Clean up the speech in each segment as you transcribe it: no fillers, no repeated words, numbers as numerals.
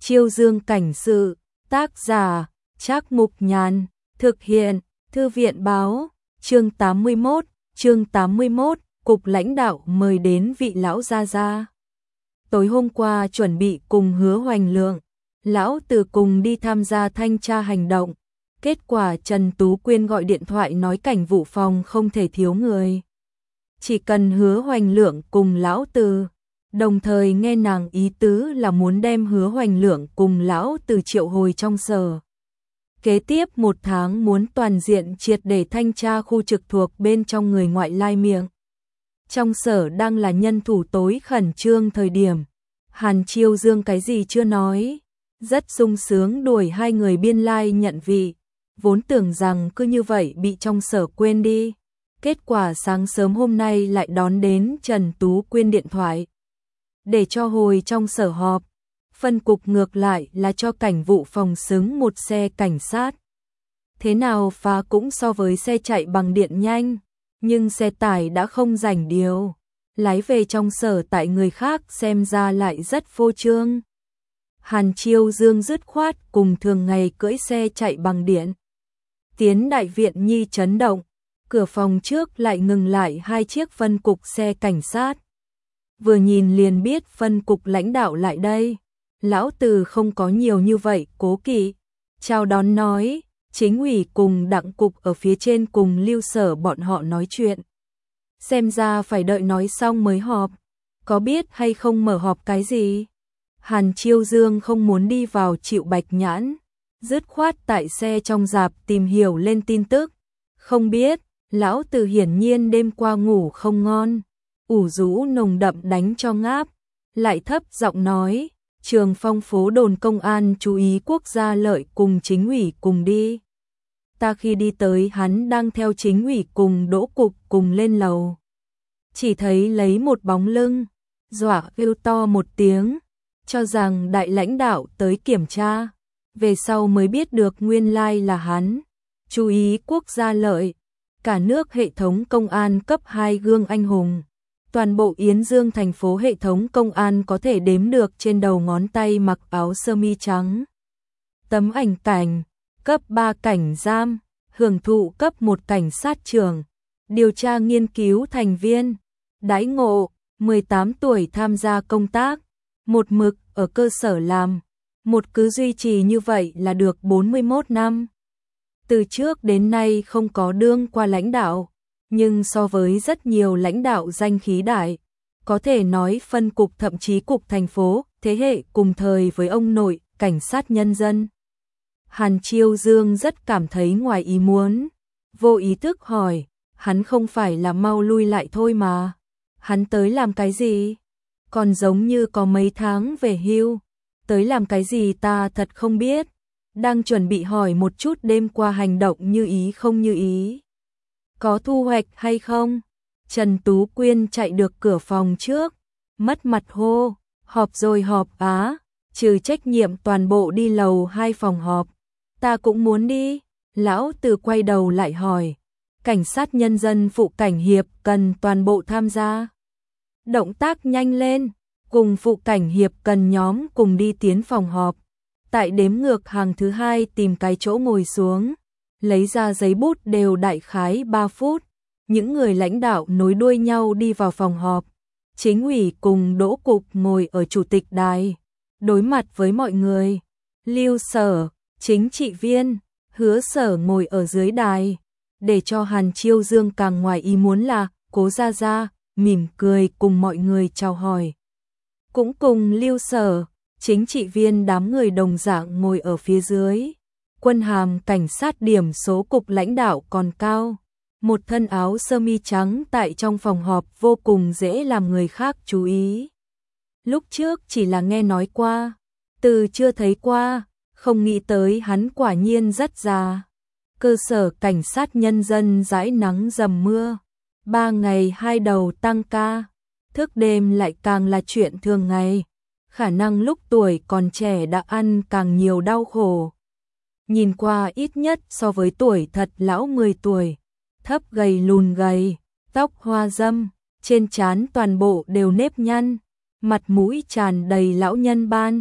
Chiêu Dương cảnh sự, tác giả, Trác Mục Nhàn, thực hiện, Thư viện báo, chương 81, cục lãnh đạo mời đến vị lão gia gia. Tối hôm qua chuẩn bị cùng Hứa Hoành Lượng, lão Từ cùng đi tham gia thanh tra hành động, kết quả Trần Tú Quyên gọi điện thoại nói cảnh vụ phòng không thể thiếu người. Chỉ cần Hứa Hoành Lượng cùng lão Từ, đồng thời nghe nàng ý tứ là muốn đem Hứa Hoành Lượng cùng lão Từ triệu hồi trong sở. Kế tiếp 1 tháng muốn toàn diện triệt để thanh tra khu trực thuộc bên trong người ngoại lai miệng. Trong sở đang là nhân thủ tối khẩn trương thời điểm, Hàn Chiêu Dương cái gì chưa nói, rất sung sướng đuổi 2 người biên lai nhận vị, vốn tưởng rằng cứ như vậy bị trong sở quên đi. Kết quả sáng sớm hôm nay lại đón đến Trần Tú Quyên điện thoại, để cho hồi trong sở họp. Phân cục ngược lại là cho cảnh vụ phòng xứng một xe cảnh sát. Thế nào phá cũng so với xe chạy bằng điện nhanh, nhưng xe tải đã không rảnh điều. Lái về trong sở tại người khác xem ra lại rất phô trương. Hàn Chiêu Dương dứt khoát cùng thường ngày cưỡi xe chạy bằng điện. Tiến đại viện nhi chấn động, cửa phòng trước lại ngừng lại 2 chiếc phân cục xe cảnh sát. Vừa nhìn liền biết phân cục lãnh đạo lại đây. Lão Từ không có nhiều như vậy cố kỵ, chào đón nói, chính ủy cùng đặng cục ở phía trên cùng lưu sở bọn họ nói chuyện. Xem ra phải đợi nói xong mới họp, có biết hay không mở họp cái gì? Hàn Chiêu Dương không muốn đi vào chịu bạch nhãn, dứt khoát tại xe trong rạp tìm hiểu lên tin tức. Không biết, lão Từ hiển nhiên đêm qua ngủ không ngon, ủ rũ nồng đậm đánh cho ngáp, lại thấp giọng nói. Trường Phong phố đồn công an chú ý quốc gia lợi cùng chính ủy cùng đi. Ta khi đi tới hắn đang theo chính ủy cùng đỗ cục cùng lên lầu. Chỉ thấy lấy một bóng lưng, dọa kêu to một tiếng, cho rằng đại lãnh đạo tới kiểm tra. Về sau mới biết được nguyên lai là hắn. Chú ý quốc gia lợi, cả nước hệ thống công an cấp 2 gương anh hùng. Toàn bộ Yến Dương thành phố hệ thống công an có thể đếm được trên đầu ngón tay mặc áo sơ mi trắng. Tấm ảnh cảnh, cấp 3 cảnh giam, hưởng thụ cấp 1 cảnh sát trưởng, điều tra nghiên cứu thành viên, đãi ngộ, 18 tuổi tham gia công tác, một mực ở cơ sở làm, một cứ duy trì như vậy là được 41 năm. Từ trước đến nay không có đương qua lãnh đạo. Nhưng so với rất nhiều lãnh đạo danh khí đại, có thể nói phân cục thậm chí cục thành phố, thế hệ cùng thời với ông nội, cảnh sát nhân dân. Hàn Chiêu Dương rất cảm thấy ngoài ý muốn, vô ý thức hỏi, hắn không phải là mau lui lại thôi mà, hắn tới làm cái gì? Còn giống như có mấy tháng về hưu, tới làm cái gì ta thật không biết, đang chuẩn bị hỏi một chút đêm qua hành động như ý không như ý. Có thu hoạch hay không? Trần Tú Quyên chạy được cửa phòng trước, mất mặt hô, họp rồi họp á, trừ trách nhiệm toàn bộ đi lầu 2 phòng họp. Ta cũng muốn đi. Lão Từ quay đầu lại hỏi, cảnh sát nhân dân phụ cảnh hiệp cần toàn bộ tham gia. Động tác nhanh lên, cùng phụ cảnh hiệp cần nhóm cùng đi tiến phòng họp. Tại đếm ngược hàng thứ 2 tìm cái chỗ ngồi xuống. Lấy ra giấy bút đều đại khái 3 phút, những người lãnh đạo nối đuôi nhau đi vào phòng họp. Chính ủy cùng đỗ cục ngồi ở chủ tịch đài, đối mặt với mọi người. Lưu sở, chính trị viên, Hứa sở ngồi ở dưới đài. Để cho Hàn Chiêu Dương càng ngoài ý muốn là Cố Gia Gia mỉm cười cùng mọi người chào hỏi. Cũng cùng Lưu sở, chính trị viên đám người đồng dạng ngồi ở phía dưới. Quân hàm cảnh sát điểm số cục lãnh đạo còn cao. Một thân áo sơ mi trắng tại trong phòng họp vô cùng dễ làm người khác chú ý. Lúc trước chỉ là nghe nói qua, từ chưa thấy qua, không nghĩ tới hắn quả nhiên rất già. Cơ sở cảnh sát nhân dân dãi nắng dầm mưa, 3 ngày 2 đầu tăng ca, thức đêm lại càng là chuyện thường ngày. Khả năng lúc tuổi còn trẻ đã ăn càng nhiều đau khổ. Nhìn qua ít nhất so với tuổi thật lão 10 tuổi, thấp gầy lùn gầy, tóc hoa râm, trên trán toàn bộ đều nếp nhăn, mặt mũi tràn đầy lão nhân ban,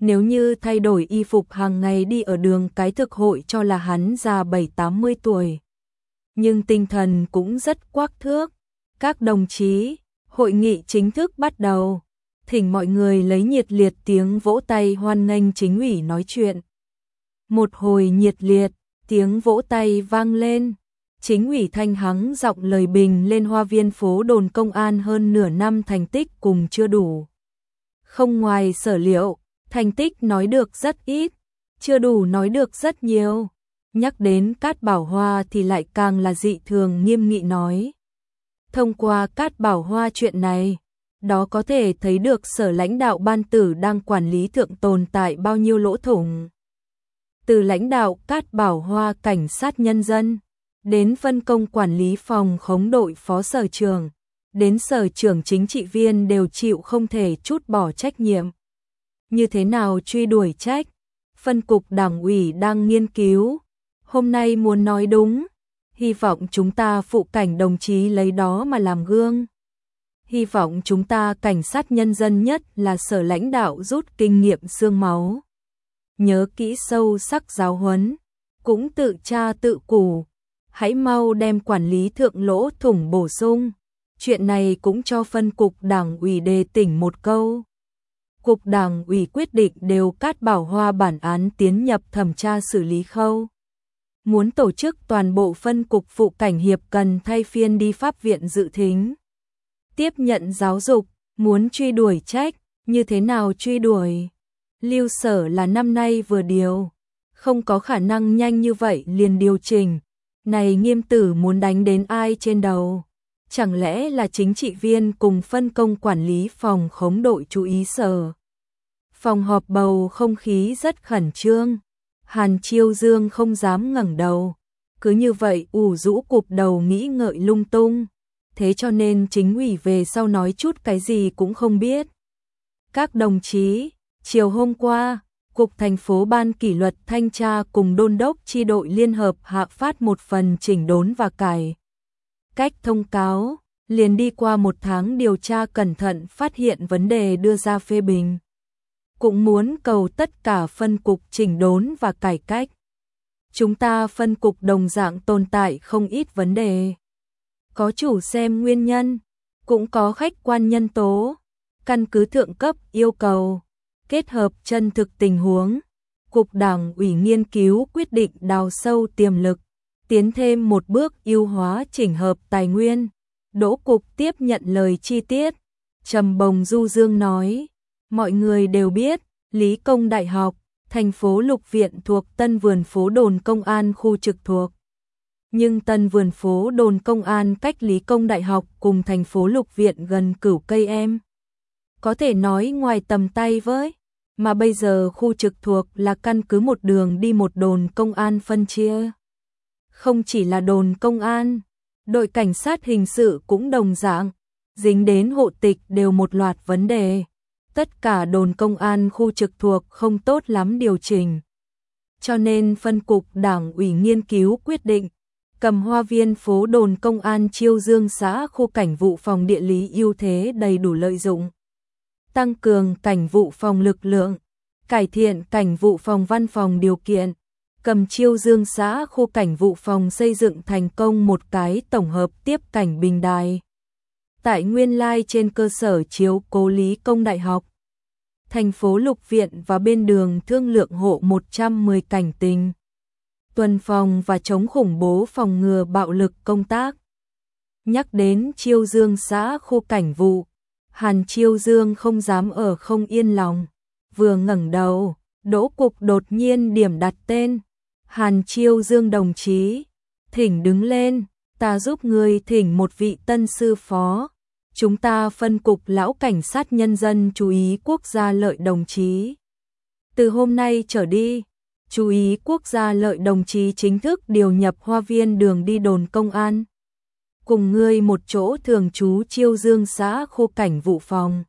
Nếu như thay đổi y phục hàng ngày đi ở đường cái thực hội cho là hắn già 7-80 tuổi. Nhưng tinh thần cũng rất quắc thước. Các đồng chí, hội nghị chính thức bắt đầu. Thỉnh mọi người lấy nhiệt liệt tiếng vỗ tay hoan nghênh chính ủy nói chuyện. Một hồi nhiệt liệt, tiếng vỗ tay vang lên. Chính ủy Thanh hắng giọng lời bình lên Hoa viên phố đồn công an hơn nửa năm thành tích cùng chưa đủ. Không ngoài sở liệu, thành tích nói được rất ít, chưa đủ nói được rất nhiều. Nhắc đến Cát Bảo Hoa thì lại càng là dị thường nghiêm nghị nói. Thông qua Cát Bảo Hoa chuyện này, đó có thể thấy được sở lãnh đạo ban tử đang quản lý thượng tồn tại bao nhiêu lỗ thủng. Từ lãnh đạo Cát Bảo Hoa cảnh sát nhân dân, đến phân công quản lý phòng khống đội phó sở trưởng, đến sở trưởng chính trị viên đều chịu không thể trút bỏ trách nhiệm. Như thế nào truy đuổi trách? Phân cục đảng ủy đang nghiên cứu. Hôm nay muốn nói đúng, hy vọng chúng ta phụ cảnh đồng chí lấy đó mà làm gương. Hy vọng chúng ta cảnh sát nhân dân nhất là sở lãnh đạo rút kinh nghiệm xương máu. Nhớ kỹ sâu sắc giáo huấn, cũng tự tra tự củ. Hãy mau đem quản lý thượng lỗ thủng bổ sung. Chuyện này cũng cho phân cục đảng ủy đề tỉnh một câu. Cục đảng ủy quyết định đều Cát Bảo Hoa bản án tiến nhập thẩm tra xử lý khâu. Muốn tổ chức toàn bộ phân cục phụ cảnh hiệp cần thay phiên đi pháp viện dự thính. Tiếp nhận giáo dục, muốn truy đuổi trách, như thế nào truy đuổi? Lưu sở là năm nay vừa điều, không có khả năng nhanh như vậy liền điều chỉnh. Này Nghiêm tử muốn đánh đến ai trên đầu? Chẳng lẽ là chính trị viên cùng phân công quản lý phòng khống đội chú ý sở? Phòng họp bầu không khí rất khẩn trương. Hàn Chiêu Dương không dám ngẩng đầu, cứ như vậy ủ rũ cụp đầu nghĩ ngợi lung tung. Thế cho nên chính ủy về sau nói chút cái gì cũng không biết. Các đồng chí, chiều hôm qua, Cục thành phố ban kỷ luật thanh tra cùng đôn đốc chi đội liên hợp hạ phát một phần chỉnh đốn và cải cách thông cáo, liền đi qua một tháng điều tra cẩn thận phát hiện vấn đề đưa ra phê bình. Cũng muốn cầu tất cả phân cục chỉnh đốn và cải cách. Chúng ta phân cục đồng dạng tồn tại không ít vấn đề. Có chủ xem nguyên nhân, cũng có khách quan nhân tố, căn cứ thượng cấp yêu cầu, kết hợp chân thực tình huống. Cục đảng ủy nghiên cứu quyết định đào sâu tiềm lực, tiến thêm một bước ưu hóa chỉnh hợp tài nguyên. Đỗ cục tiếp nhận lời chi tiết, trầm bồng du dương nói, mọi người đều biết, Lý Công Đại học, thành phố Lục Viện thuộc Tân Vườn phố đồn công an khu trực thuộc. Nhưng Tân Vườn phố đồn công an cách Lý Công Đại học cùng thành phố Lục Viện gần cửu cây em. Có thể nói ngoài tầm tay với, mà bây giờ khu trực thuộc là căn cứ một đường đi một đồn công an phân chia. Không chỉ là đồn công an, đội cảnh sát hình sự cũng đồng dạng, dính đến hộ tịch đều một loạt vấn đề. Tất cả đồn công an khu trực thuộc không tốt lắm điều chỉnh. Cho nên phân cục đảng ủy nghiên cứu quyết định, cầm Hoa viên phố đồn công an Chiêu Dương xã khu cảnh vụ phòng địa lý ưu thế đầy đủ lợi dụng. Tăng cường cảnh vụ phòng lực lượng, cải thiện cảnh vụ phòng văn phòng điều kiện, cầm Chiêu Dương xã khu cảnh vụ phòng xây dựng thành công một cái tổng hợp tiếp cảnh bình đài. Tại nguyên lai trên cơ sở chiếu cố Lý Công Đại học, thành phố Lục Viện và bên đường thương lượng hộ 110 cảnh tình, tuần phòng và chống khủng bố phòng ngừa bạo lực công tác. Nhắc đến Chiêu Dương xã khu cảnh vụ, Hàn Chiêu Dương không dám ở không yên lòng. Vừa ngẩng đầu, Đỗ cục đột nhiên điểm đặt tên. Hàn Chiêu Dương đồng chí, thỉnh đứng lên, ta giúp người thỉnh một vị tân sư phó. Chúng ta phân cục lão cảnh sát nhân dân chú ý quốc gia lợi đồng chí. Từ hôm nay trở đi, chú ý quốc gia lợi đồng chí chính thức điều nhập Hoa viên đường đi đồn công an. Cùng ngươi một chỗ thường trú Chiêu Dương xã khu cảnh vụ phòng.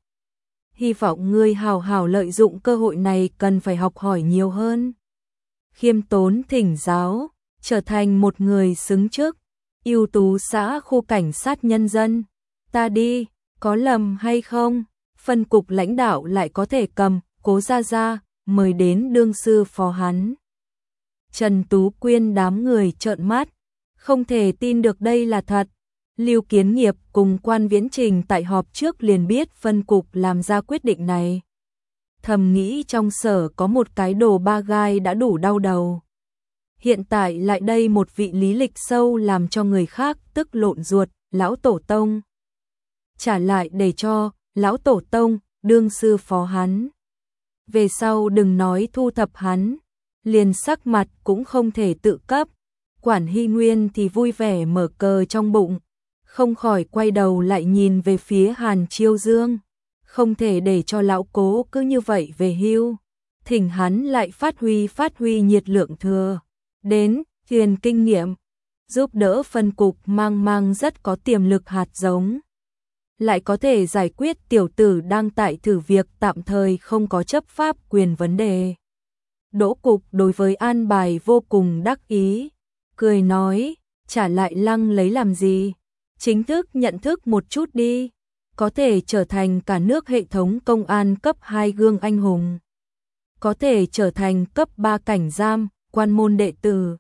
Hy vọng ngươi hào hào lợi dụng cơ hội này, cần phải học hỏi nhiều hơn. Khiêm tốn thỉnh giáo, trở thành một người xứng chức, ưu tú xã khu cảnh sát nhân dân. Ta đi, có lầm hay không? Phân cục lãnh đạo lại có thể cầm Cố Gia Gia, mời đến đương sư phó hắn. Trần Tú Quyên đám người trợn mắt, không thể tin được đây là thật. Lưu Kiến Nghiệp cùng Quan Viễn Trình tại họp trước liền biết phân cục làm ra quyết định này. Thầm nghĩ trong sở có một cái đồ ba gai đã đủ đau đầu. Hiện tại lại đây một vị lý lịch sâu làm cho người khác tức lộn ruột, lão tổ tông. Trả lại để cho lão tổ tông đương sư phó hắn. Về sau đừng nói thu thập hắn, liền sắc mặt cũng không thể tự cấp. Quản Hy Nguyên thì vui vẻ mở cờ trong bụng, không khỏi quay đầu lại nhìn về phía Hàn Chiêu Dương. Không thể để cho lão Cố cứ như vậy về hưu, thỉnh hắn lại phát huy nhiệt lượng thừa. Đến, truyền kinh nghiệm, giúp đỡ phân cục mang rất có tiềm lực hạt giống. Lại có thể giải quyết tiểu tử đang tại thử việc tạm thời không có chấp pháp quyền vấn đề. Đỗ Cục đối với an bài vô cùng đắc ý, cười nói, trả lại Lăng lấy làm gì, chính thức nhận thức một chút đi, có thể trở thành cả nước hệ thống công an cấp 2 gương anh hùng, có thể trở thành cấp 3 cảnh giam, quan môn đệ tử.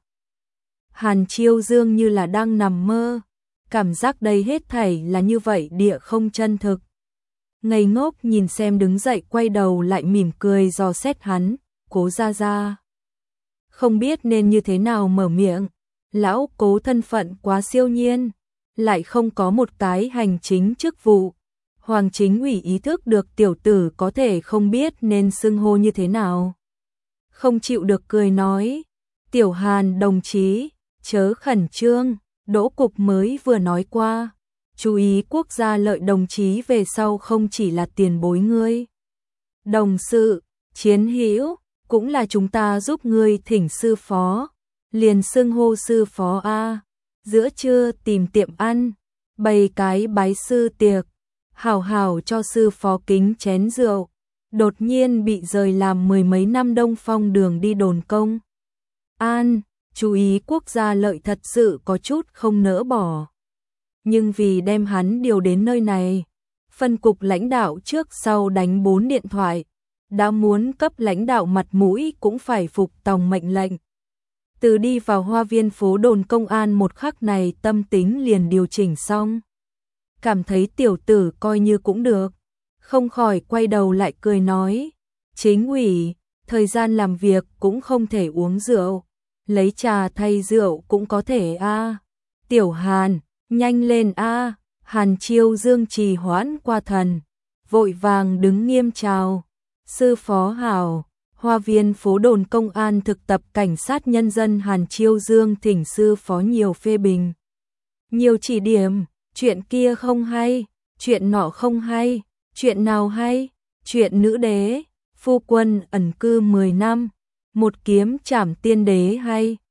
Hàn Chiêu Dương như là đang nằm mơ, cảm giác đây hết thảy là như vậy địa không chân thực. Ngây ngốc nhìn xem đứng dậy quay đầu lại mỉm cười dò xét hắn, Cố gia gia. Không biết nên như thế nào mở miệng, lão Cố thân phận quá siêu nhiên, lại không có một cái hành chính chức vụ. Hoàng Chính ủy ý thức được tiểu tử có thể không biết nên xưng hô như thế nào. Không chịu được cười nói, Tiểu Hàn đồng chí, chớ khẩn trương, Đỗ Cục mới vừa nói qua, chú ý quốc gia lợi đồng chí về sau không chỉ là tiền bối ngươi. Đồng sự, chiến hữu, cũng là chúng ta giúp ngươi thỉnh sư phó, liền xưng hô sư phó A, giữa trưa tìm tiệm ăn, bày cái bái sư tiệc, hảo hảo cho sư phó kính chén rượu, đột nhiên bị rời làm 10 mấy năm Đông Phong đường đi đồn công an, chú ý quốc gia lợi thật sự có chút không nỡ bỏ. Nhưng vì đem hắn điều đến nơi này, phân cục lãnh đạo trước sau đánh 4 điện thoại, đã muốn cấp lãnh đạo mặt mũi cũng phải phục tòng mệnh lệnh. Từ đi vào hoa viên phố đồn công an một khắc này tâm tính liền điều chỉnh xong. Cảm thấy tiểu tử coi như cũng được, không khỏi quay đầu lại cười nói, chính ủy, thời gian làm việc cũng không thể uống rượu, lấy trà thay rượu cũng có thể a. Tiểu Hàn, nhanh lên a. Hàn Chiêu Dương trì hoãn qua thần, vội vàng đứng nghiêm chào, sư phó hảo. Hoa viên phố đồn công an thực tập cảnh sát nhân dân Hàn Chiêu Dương thỉnh sư phó nhiều phê bình, nhiều chỉ điểm. Chuyện kia không hay, chuyện nọ không hay, chuyện nào hay, chuyện nữ đế, phu quân ẩn cư 10 năm, một kiếm trảm tiên đế hay,